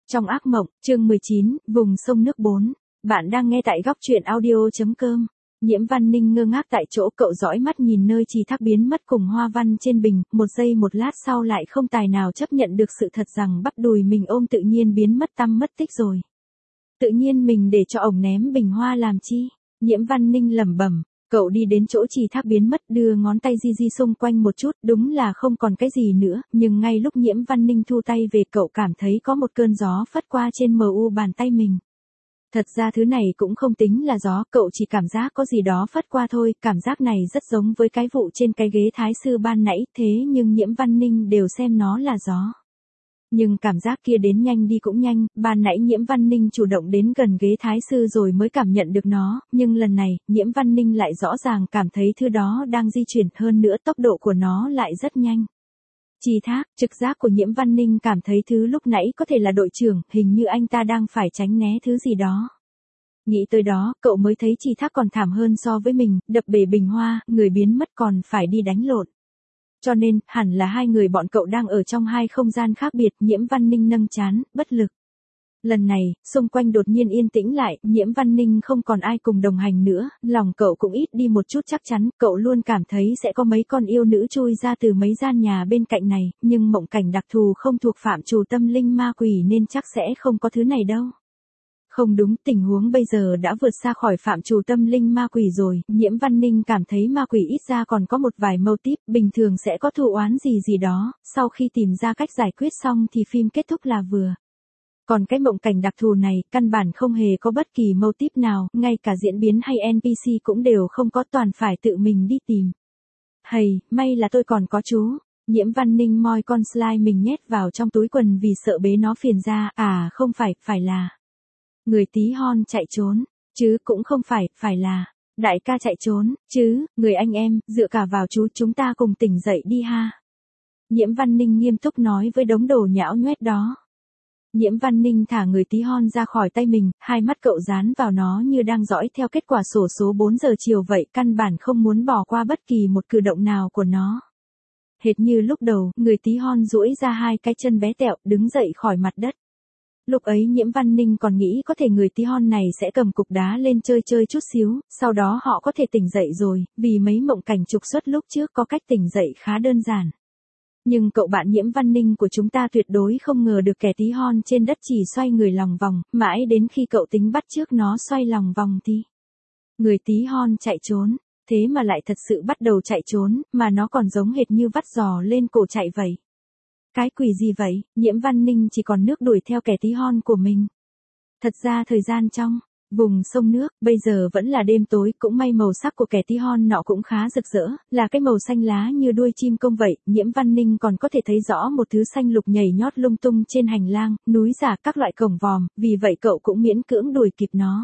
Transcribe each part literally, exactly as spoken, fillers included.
Trong ác mộng, chương mười chín, vùng sông nước bốn. Bạn đang nghe tại góc truyện audio.com. Nhiễm Văn Ninh ngơ ngác tại chỗ, cậu dõi mắt nhìn nơi trì thác biến mất cùng hoa văn trên bình, một giây một lát sau lại không tài nào chấp nhận được sự thật rằng bắp đùi mình ôm tự nhiên biến mất tăm mất tích rồi. Tự nhiên mình để cho ổng ném bình hoa làm chi? Nhiễm Văn Ninh lẩm bẩm. Cậu đi đến chỗ trì thác biến mất, đưa ngón tay di di xung quanh một chút, đúng là không còn cái gì nữa, nhưng ngay lúc Nhiễm Văn Ninh thu tay về, cậu cảm thấy có một cơn gió phất qua trên mờ u bàn tay mình. Thật ra thứ này cũng không tính là gió, cậu chỉ cảm giác có gì đó phất qua thôi, cảm giác này rất giống với cái vụ trên cái ghế thái sư ban nãy, thế nhưng Nhiễm Văn Ninh đều xem nó là gió. Nhưng cảm giác kia đến nhanh đi cũng nhanh, ban nãy Nhiễm Văn Ninh chủ động đến gần ghế thái sư rồi mới cảm nhận được nó, nhưng lần này, Nhiễm Văn Ninh lại rõ ràng cảm thấy thứ đó đang di chuyển, hơn nữa tốc độ của nó lại rất nhanh. Trì thác, trực giác của Nhiễm Văn Ninh cảm thấy thứ lúc nãy có thể là đội trưởng, hình như anh ta đang phải tránh né thứ gì đó. Nghĩ tới đó, cậu mới thấy trì thác còn thảm hơn so với mình, đập bể bình hoa, người biến mất còn phải đi đánh lộn. Cho nên, hẳn là hai người bọn cậu đang ở trong hai không gian khác biệt. Nhiễm Văn Ninh nâng trán, bất lực. Lần này, xung quanh đột nhiên yên tĩnh lại, Nhiễm Văn Ninh không còn ai cùng đồng hành nữa, lòng cậu cũng ít đi một chút chắc chắn, cậu luôn cảm thấy sẽ có mấy con yêu nữ chui ra từ mấy gian nhà bên cạnh này, nhưng mộng cảnh đặc thù không thuộc phạm trù tâm linh ma quỷ nên chắc sẽ không có thứ này đâu. Không đúng, tình huống bây giờ đã vượt xa khỏi phạm trù tâm linh ma quỷ rồi, Nhiễm Văn Ninh cảm thấy ma quỷ ít ra còn có một vài mâu típ, bình thường sẽ có thù oán gì gì đó, sau khi tìm ra cách giải quyết xong thì phim kết thúc là vừa. Còn cái mộng cảnh đặc thù này, căn bản không hề có bất kỳ mâu típ nào, ngay cả diễn biến hay en pê xê cũng đều không có, toàn phải tự mình đi tìm. Hầy, may là tôi còn có chú. Nhiễm Văn Ninh moi con slime mình nhét vào trong túi quần vì sợ bế nó phiền ra, à không phải, phải là... Người tí hon chạy trốn, chứ cũng không phải, phải là, đại ca chạy trốn, chứ, người anh em, dựa cả vào chú, chúng ta cùng tỉnh dậy đi ha. Nhiễm Văn Ninh nghiêm túc nói với đống đồ nhão nhoét đó. Nhiễm Văn Ninh thả người tí hon ra khỏi tay mình, hai mắt cậu dán vào nó như đang dõi theo kết quả xổ số bốn giờ chiều vậy, căn bản không muốn bỏ qua bất kỳ một cử động nào của nó. Hệt như lúc đầu, người tí hon duỗi ra hai cái chân bé tẹo, đứng dậy khỏi mặt đất. Lúc ấy Nhiễm Văn Ninh còn nghĩ có thể người tí hon này sẽ cầm cục đá lên chơi chơi chút xíu, sau đó họ có thể tỉnh dậy rồi, vì mấy mộng cảnh trục xuất lúc trước có cách tỉnh dậy khá đơn giản. Nhưng cậu bạn Nhiễm Văn Ninh của chúng ta tuyệt đối không ngờ được kẻ tí hon trên đất chỉ xoay người lòng vòng, mãi đến khi cậu tính bắt trước nó xoay lòng vòng thì... Người tí hon chạy trốn, thế mà lại thật sự bắt đầu chạy trốn, mà nó còn giống hệt như vắt giò lên cổ chạy vậy. Cái quỷ gì vậy, Nhiễm Văn Ninh chỉ còn nước đuổi theo kẻ tí hon của mình. Thật ra thời gian trong vùng sông nước, bây giờ vẫn là đêm tối, cũng may màu sắc của kẻ tí hon nọ cũng khá rực rỡ, là cái màu xanh lá như đuôi chim công vậy, Nhiễm Văn Ninh còn có thể thấy rõ một thứ xanh lục nhảy nhót lung tung trên hành lang, núi giả, các loại cổng vòm, vì vậy cậu cũng miễn cưỡng đuổi kịp nó.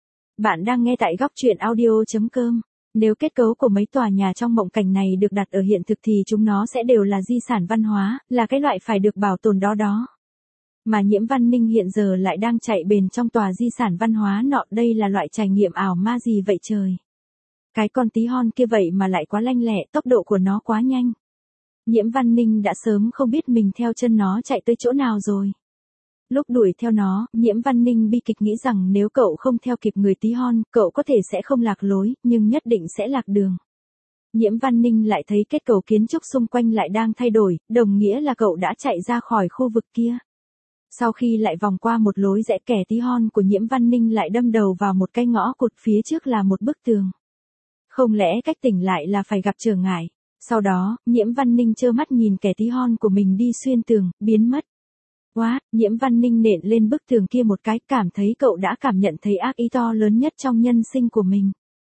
Bạn đang nghe tại góc truyện audio.com. Nếu kết cấu của mấy tòa nhà trong mộng cảnh này được đặt ở hiện thực thì chúng nó sẽ đều là di sản văn hóa, là cái loại phải được bảo tồn đó đó. Mà Nhiễm Văn Ninh hiện giờ lại đang chạy bền trong tòa di sản văn hóa nọ, đây là loại trải nghiệm ảo ma gì vậy trời. Cái con tí hon kia vậy mà lại quá lanh lẹ, tốc độ của nó quá nhanh. Nhiễm Văn Ninh đã sớm không biết mình theo chân nó chạy tới chỗ nào rồi. Lúc đuổi theo nó, Nhiễm Văn Ninh bi kịch nghĩ rằng nếu cậu không theo kịp người tí hon, cậu có thể sẽ không lạc lối, nhưng nhất định sẽ lạc đường. Nhiễm Văn Ninh lại thấy kết cấu kiến trúc xung quanh lại đang thay đổi, đồng nghĩa là cậu đã chạy ra khỏi khu vực kia. Sau khi lại vòng qua một lối rẽ, kẻ tí hon của Nhiễm Văn Ninh lại đâm đầu vào một cái ngõ cụt, phía trước là một bức tường. Không lẽ cách tỉnh lại là phải gặp trở ngại? Sau đó, Nhiễm Văn Ninh trơ mắt nhìn kẻ tí hon của mình đi xuyên tường, biến mất. What? Nhiễm Văn Ninh nện lên bức tường kia một cái, cảm thấy cậu đã cảm nhận thấy ác ý to lớn nhất trong nhân sinh của mình.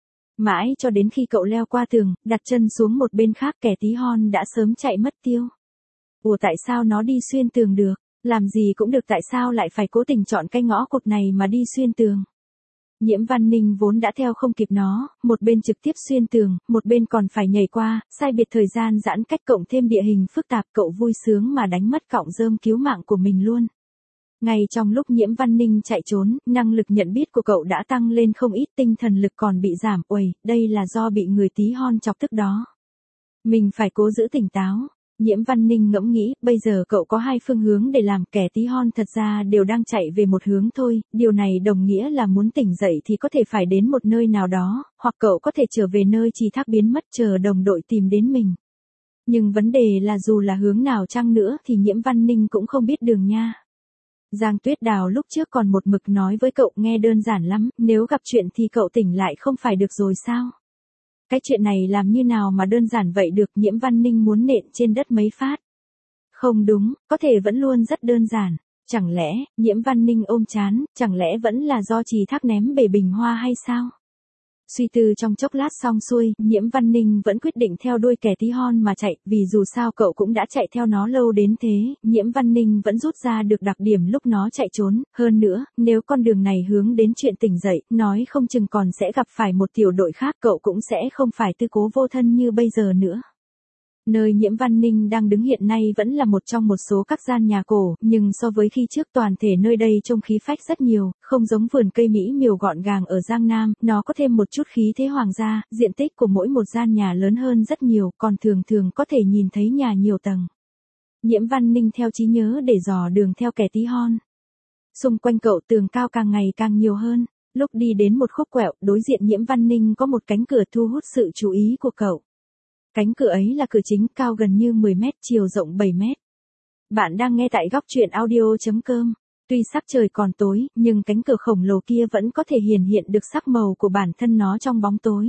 Mãi cho đến khi cậu leo qua tường, đặt chân xuống một bên khác, kẻ tí hon đã sớm chạy mất tiêu. Ủa tại sao nó đi xuyên tường được? Làm gì cũng được, tại sao lại phải cố tình chọn cái ngõ cụt này mà đi xuyên tường? Nhiễm Văn Ninh vốn đã theo không kịp nó, một bên trực tiếp xuyên tường, một bên còn phải nhảy qua, sai biệt thời gian giãn cách cộng thêm địa hình phức tạp, cậu vui sướng mà đánh mất cọng rơm cứu mạng của mình luôn. Ngay trong lúc Nhiễm Văn Ninh chạy trốn, năng lực nhận biết của cậu đã tăng lên không ít, tinh thần lực còn bị giảm, uầy, đây là do bị người tí hon chọc tức đó. Mình phải cố giữ tỉnh táo. Nhiễm Văn Ninh ngẫm nghĩ, bây giờ cậu có hai phương hướng để làm, kẻ tí hon thật ra đều đang chạy về một hướng thôi, điều này đồng nghĩa là muốn tỉnh dậy thì có thể phải đến một nơi nào đó, hoặc cậu có thể trở về nơi Trì Thác biến mất chờ đồng đội tìm đến mình. Nhưng vấn đề là dù là hướng nào chăng nữa thì Nhiễm Văn Ninh cũng không biết đường nha. Giang Tuyết Đào lúc trước còn một mực nói với cậu nghe đơn giản lắm, nếu gặp chuyện thì cậu tỉnh lại không phải được rồi sao? Cái chuyện này làm như nào mà đơn giản vậy được, Nhiễm Văn Ninh muốn nện trên đất mấy phát. Không đúng, có thể vẫn luôn rất đơn giản. Chẳng lẽ, Nhiễm Văn Ninh ôm chán, chẳng lẽ vẫn là do Trì Thác ném bể bình hoa hay sao? Suy tư trong chốc lát xong xuôi, Nhiễm Văn Ninh vẫn quyết định theo đuôi kẻ tí hon mà chạy, vì dù sao cậu cũng đã chạy theo nó lâu đến thế, Nhiễm Văn Ninh vẫn rút ra được đặc điểm lúc nó chạy trốn, hơn nữa, nếu con đường này hướng đến chuyện tỉnh dậy, nói không chừng còn sẽ gặp phải một tiểu đội khác, cậu cũng sẽ không phải tư cố vô thân như bây giờ nữa. Nơi Nhiễm Văn Ninh đang đứng hiện nay vẫn là một trong một số các gian nhà cổ, nhưng so với khi trước toàn thể nơi đây trông khí phách rất nhiều, không giống vườn cây Mỹ miều gọn gàng ở Giang Nam, nó có thêm một chút khí thế hoàng gia, diện tích của mỗi một gian nhà lớn hơn rất nhiều, còn thường thường có thể nhìn thấy nhà nhiều tầng. Nhiễm Văn Ninh theo trí nhớ để dò đường theo kẻ tí hon. Xung quanh cậu tường cao càng ngày càng nhiều hơn, lúc đi đến một khúc quẹo, đối diện Nhiễm Văn Ninh có một cánh cửa thu hút sự chú ý của cậu. Cánh cửa ấy là cửa chính, cao gần như mười mét, chiều rộng bảy mét. Bạn đang nghe tại góc truyện audio chấm com. Tuy sắc trời còn tối, nhưng cánh cửa khổng lồ kia vẫn có thể hiển hiện được sắc màu của bản thân nó trong bóng tối.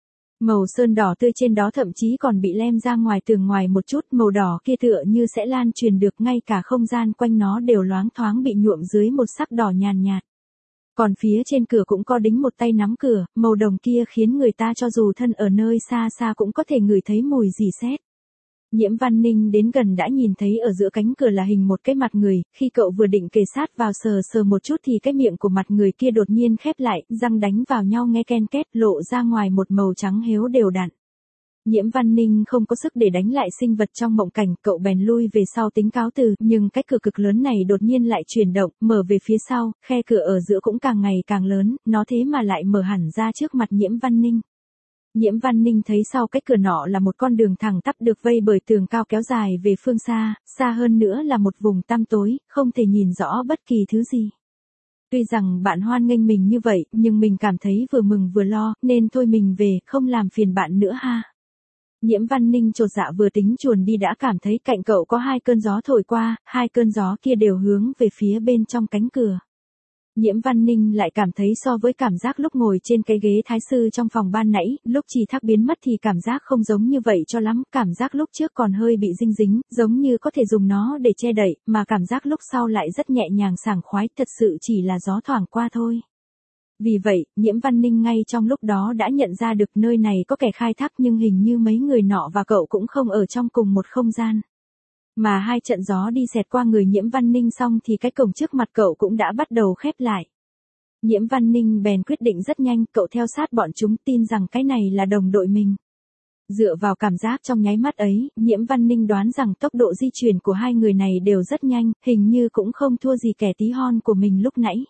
Màu sơn đỏ tươi trên đó thậm chí còn bị lem ra ngoài tường ngoài một chút, màu đỏ kia tựa như sẽ lan truyền được, ngay cả không gian quanh nó đều loáng thoáng bị nhuộm dưới một sắc đỏ nhàn nhạt. Còn phía trên cửa cũng có đính một tay nắm cửa, màu đồng kia khiến người ta cho dù thân ở nơi xa xa cũng có thể ngửi thấy mùi rỉ sét. Nhiễm Văn Ninh đến gần đã nhìn thấy ở giữa cánh cửa là hình một cái mặt người, khi cậu vừa định kề sát vào sờ sờ một chút thì cái miệng của mặt người kia đột nhiên khép lại, răng đánh vào nhau nghe ken két, lộ ra ngoài một màu trắng héo đều đặn. Nhiễm Văn Ninh không có sức để đánh lại sinh vật trong mộng cảnh, cậu bèn lui về sau tính cáo từ, nhưng cái cửa cực lớn này đột nhiên lại chuyển động, mở về phía sau, khe cửa ở giữa cũng càng ngày càng lớn, nó thế mà lại mở hẳn ra trước mặt Nhiễm Văn Ninh. Nhiễm Văn Ninh thấy sau cái cửa nọ là một con đường thẳng tắp được vây bởi tường cao kéo dài về phương xa, xa hơn nữa là một vùng tăm tối, không thể nhìn rõ bất kỳ thứ gì. Tuy rằng bạn hoan nghênh mình như vậy, nhưng mình cảm thấy vừa mừng vừa lo, nên thôi mình về, không làm phiền bạn nữa ha. Nhiễm Văn Ninh chột dạ vừa tính chuồn đi đã cảm thấy cạnh cậu có hai cơn gió thổi qua, hai cơn gió kia đều hướng về phía bên trong cánh cửa. Nhiễm Văn Ninh lại cảm thấy so với cảm giác lúc ngồi trên cái ghế thái sư trong phòng ban nãy, lúc Trì Thác biến mất thì cảm giác không giống như vậy cho lắm, cảm giác lúc trước còn hơi bị dinh dính, giống như có thể dùng nó để che đậy, mà cảm giác lúc sau lại rất nhẹ nhàng sảng khoái, thật sự chỉ là gió thoảng qua thôi. Vì vậy, Nhiễm Văn Ninh ngay trong lúc đó đã nhận ra được nơi này có kẻ khai thác, nhưng hình như mấy người nọ và cậu cũng không ở trong cùng một không gian. Mà hai trận gió đi xẹt qua người Nhiễm Văn Ninh xong thì cái cổng trước mặt cậu cũng đã bắt đầu khép lại. Nhiễm Văn Ninh bèn quyết định rất nhanh, cậu theo sát bọn chúng, tin rằng cái này là đồng đội mình. Dựa vào cảm giác trong nháy mắt ấy, Nhiễm Văn Ninh đoán rằng tốc độ di chuyển của hai người này đều rất nhanh, hình như cũng không thua gì kẻ tí hon của mình lúc nãy.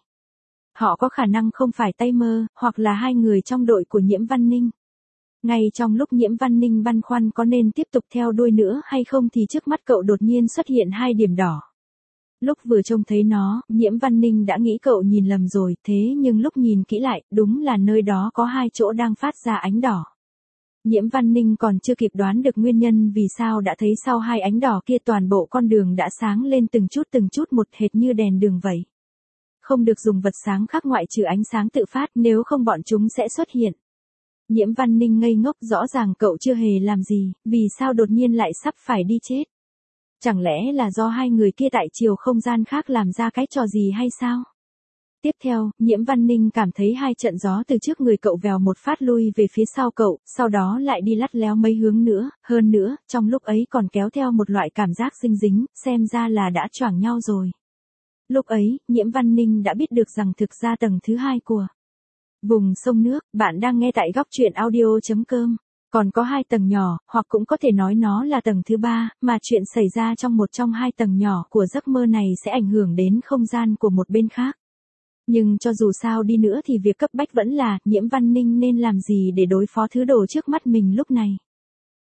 Họ có khả năng không phải tay mơ, hoặc là hai người trong đội của Nhiễm Văn Ninh. Ngay trong lúc Nhiễm Văn Ninh băn khoăn có nên tiếp tục theo đuôi nữa hay không thì trước mắt cậu đột nhiên xuất hiện hai điểm đỏ. Lúc vừa trông thấy nó, Nhiễm Văn Ninh đã nghĩ cậu nhìn lầm rồi, thế nhưng lúc nhìn kỹ lại, đúng là nơi đó có hai chỗ đang phát ra ánh đỏ. Nhiễm Văn Ninh còn chưa kịp đoán được nguyên nhân vì sao đã thấy sau hai ánh đỏ kia toàn bộ con đường đã sáng lên từng chút từng chút một hệt như đèn đường vậy. Không được dùng vật sáng khác ngoại trừ ánh sáng tự phát, nếu không bọn chúng sẽ xuất hiện. Nhiễm Văn Ninh ngây ngốc, rõ ràng cậu chưa hề làm gì, vì sao đột nhiên lại sắp phải đi chết? Chẳng lẽ là do hai người kia tại chiều không gian khác làm ra cái trò gì hay sao? Tiếp theo, Nhiễm Văn Ninh cảm thấy hai trận gió từ trước người cậu vèo một phát lui về phía sau cậu, sau đó lại đi lắt léo mấy hướng nữa, hơn nữa, trong lúc ấy còn kéo theo một loại cảm giác dinh dính, xem ra là đã choảng nhau rồi. Lúc ấy, Nhiễm Văn Ninh đã biết được rằng thực ra tầng thứ hai của vùng sông nước, bạn đang nghe tại góc truyện audio chấm com. Còn có hai tầng nhỏ, hoặc cũng có thể nói nó là tầng thứ ba, mà chuyện xảy ra trong một trong hai tầng nhỏ của giấc mơ này sẽ ảnh hưởng đến không gian của một bên khác. Nhưng cho dù sao đi nữa thì việc cấp bách vẫn là, Nhiễm Văn Ninh nên làm gì để đối phó thứ đồ trước mắt mình lúc này.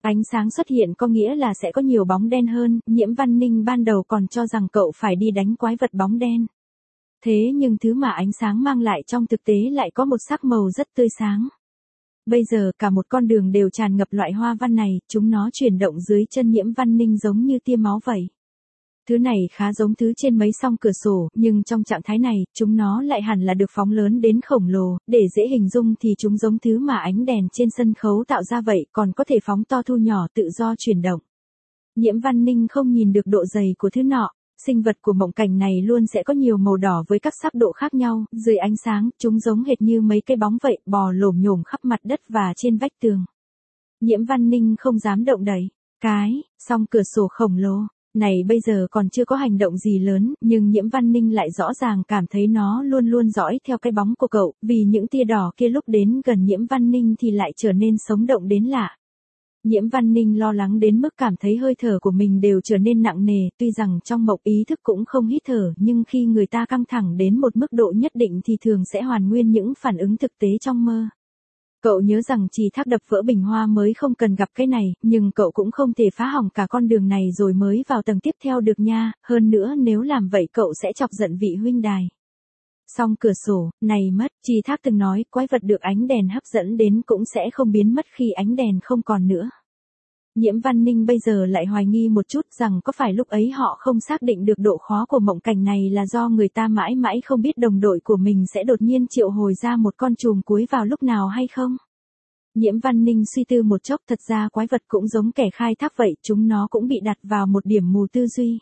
Ánh sáng xuất hiện có nghĩa là sẽ có nhiều bóng đen hơn, Nhiễm Văn Ninh ban đầu còn cho rằng cậu phải đi đánh quái vật bóng đen. Thế nhưng thứ mà ánh sáng mang lại trong thực tế lại có một sắc màu rất tươi sáng. Bây giờ cả một con đường đều tràn ngập loại hoa văn này, chúng nó chuyển động dưới chân Nhiễm Văn Ninh giống như tia máu vậy. Thứ này khá giống thứ trên mấy song cửa sổ, nhưng trong trạng thái này, chúng nó lại hẳn là được phóng lớn đến khổng lồ, để dễ hình dung thì chúng giống thứ mà ánh đèn trên sân khấu tạo ra vậy, còn có thể phóng to thu nhỏ tự do chuyển động. Nhiễm Văn Ninh không nhìn được độ dày của thứ nọ. Sinh vật của mộng cảnh này luôn sẽ có nhiều màu đỏ với các sắc độ khác nhau, dưới ánh sáng, chúng giống hệt như mấy cái bóng vậy, bò lổm nhổm khắp mặt đất và trên vách tường. Nhiễm Văn Ninh không dám động đậy. Cái, song cửa sổ khổng lồ, này bây giờ còn chưa có hành động gì lớn, nhưng Nhiễm Văn Ninh lại rõ ràng cảm thấy nó luôn luôn dõi theo cái bóng của cậu, vì những tia đỏ kia lúc đến gần Nhiễm Văn Ninh thì lại trở nên sống động đến lạ. Nhiễm Văn Ninh lo lắng đến mức cảm thấy hơi thở của mình đều trở nên nặng nề, tuy rằng trong mộng ý thức cũng không hít thở, nhưng khi người ta căng thẳng đến một mức độ nhất định thì thường sẽ hoàn nguyên những phản ứng thực tế trong mơ. Cậu nhớ rằng chỉ thác đập vỡ bình hoa mới không cần gặp cái này, nhưng cậu cũng không thể phá hỏng cả con đường này rồi mới vào tầng tiếp theo được nha, hơn nữa nếu làm vậy cậu sẽ chọc giận vị huynh đài. Song cửa sổ, này mất, Trì Thác từng nói, quái vật được ánh đèn hấp dẫn đến cũng sẽ không biến mất khi ánh đèn không còn nữa. Nhiễm Văn Ninh bây giờ lại hoài nghi một chút rằng có phải lúc ấy họ không xác định được độ khó của mộng cảnh này là do người ta mãi mãi không biết đồng đội của mình sẽ đột nhiên triệu hồi ra một con trùm cuối vào lúc nào hay không? Nhiễm Văn Ninh suy tư một chốc, thật ra quái vật cũng giống kẻ khai thác vậy, chúng nó cũng bị đặt vào một điểm mù tư duy.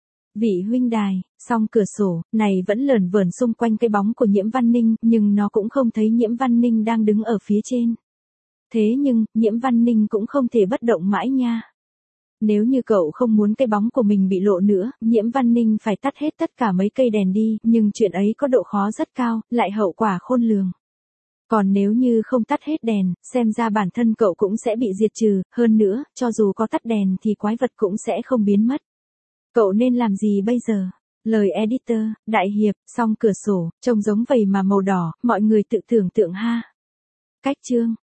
Vị huynh đài, song cửa sổ, này vẫn lởn vởn xung quanh cái bóng của Nhiễm Văn Ninh, nhưng nó cũng không thấy Nhiễm Văn Ninh đang đứng ở phía trên. Thế nhưng, Nhiễm Văn Ninh cũng không thể bất động mãi nha. Nếu như cậu không muốn cái bóng của mình bị lộ nữa, Nhiễm Văn Ninh phải tắt hết tất cả mấy cây đèn đi, nhưng chuyện ấy có độ khó rất cao, lại hậu quả khôn lường. Còn nếu như không tắt hết đèn, xem ra bản thân cậu cũng sẽ bị diệt trừ, hơn nữa, cho dù có tắt đèn thì quái vật cũng sẽ không biến mất. Cậu nên làm gì bây giờ? Lời editor, đại hiệp, song cửa sổ, trông giống vậy mà màu đỏ, mọi người tự tưởng tượng ha. Cách chương